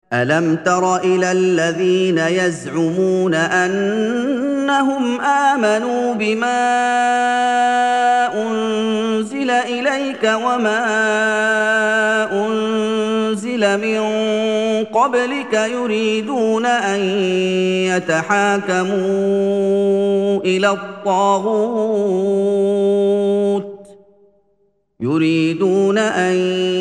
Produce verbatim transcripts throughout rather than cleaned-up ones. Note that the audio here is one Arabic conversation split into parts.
ألم تر إلى الذين يزعمون أنهم آمنوا بما أنزل إليك وما أنزل من قبلك يريدون أن يتحاكموا إلى الطاغوت يريدون أن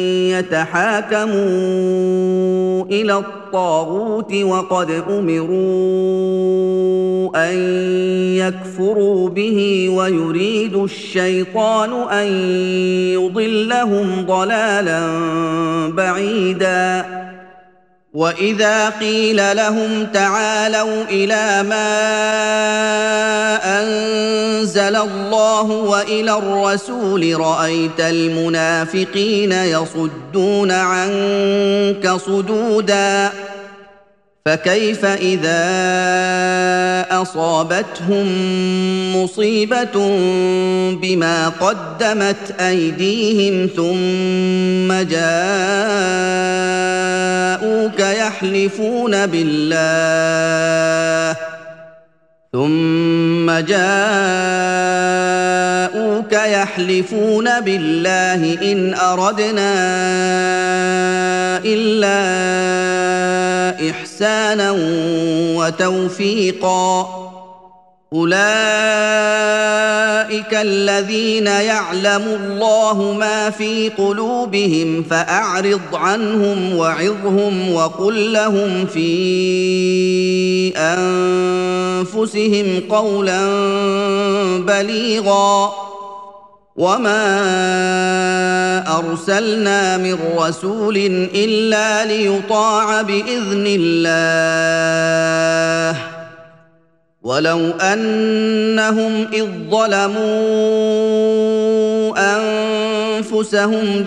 يتحاكموا إلى الطاغوت وقد أمروا أن يكفروا به ويريد الشيطان أن يضلهم ضلالا بعيدا وإذا قيل لهم تعالوا إلى ما أنزل الله وإلى الرسول رأيت المنافقين يصدون عنك صدودا فكيف إذا أصابتهم مصيبة بما قدمت أيديهم ثم جاءوك يحلفون بالله ثم جاءوك يحلفون بالله إن أردنا إلا إحسانا وتوفيقا أولئك الذين يعلم الله ما في قلوبهم فأعرض عنهم وعظهم وقل لهم في أنفسهم قولا بليغا وما أرسلنا من رسول إلا ليطاع بإذن الله ولو أنهم إذ ظلموا أنفسهم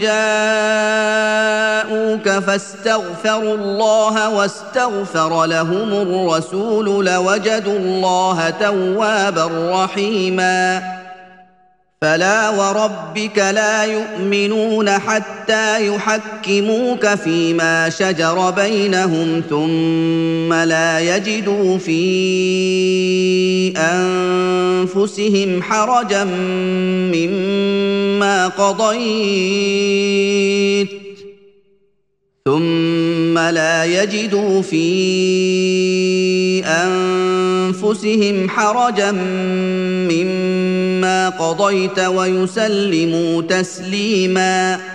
جاءوك فاستغفروا الله واستغفر لهم الرسول لوجدوا الله توابا رحيما فلا وربك لا يؤمنون حتى يحكموك فيما شجر بينهم ثم لا يجدوا في أنفسهم حرجا مما قضيت ثم لا يجدوا في أنفسهم حرجا مما قضيت ويسلموا تسليما